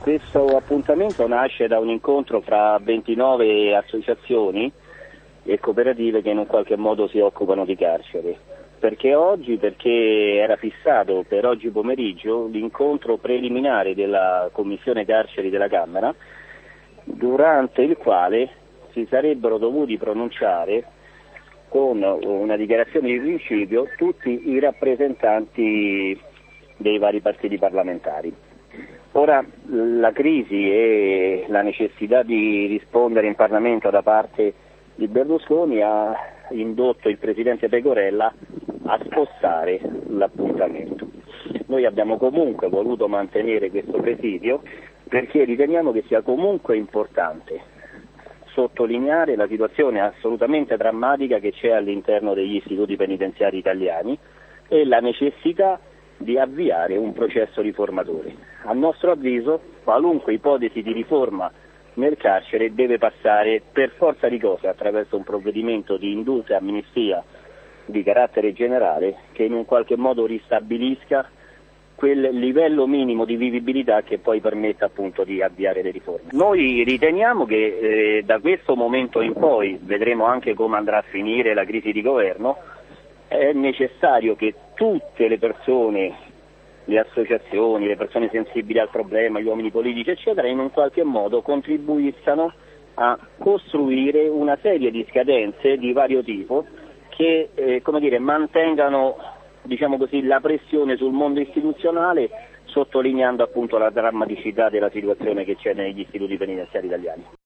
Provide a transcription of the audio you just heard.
Questo appuntamento nasce da un incontro fra 29 associazioni e cooperative che in un qualche modo si occupano di carceri. Perché oggi? Perché era fissato per oggi pomeriggio l'incontro preliminare della Commissione Carceri della Camera, durante il quale si sarebbero dovuti pronunciare con una dichiarazione di principio tutti i rappresentanti dei vari partiti parlamentari. Ora la crisi e la necessità di rispondere in Parlamento da parte di Berlusconi ha indotto il Presidente Pecorella a spostare l'appuntamento. Noi abbiamo comunque voluto mantenere questo presidio perché riteniamo che sia comunque importante sottolineare la situazione assolutamente drammatica che c'è all'interno degli istituti penitenziari italiani e la necessità di avviare un processo riformatore. A nostro avviso, qualunque ipotesi di riforma nel carcere deve passare per forza di cose attraverso un provvedimento di indulto e amnistia di carattere generale che in un qualche modo ristabilisca quel livello minimo di vivibilità che poi permetta appunto di avviare le riforme. Noi riteniamo che da questo momento in poi, vedremo anche come andrà a finire la crisi di governo, è necessario che tutte le persone, le associazioni, le persone sensibili al problema, gli uomini politici eccetera, in un qualche modo contribuiscano a costruire una serie di scadenze di vario tipo che mantengano la pressione sul mondo istituzionale, sottolineando appunto la drammaticità della situazione che c'è negli istituti penitenziari italiani.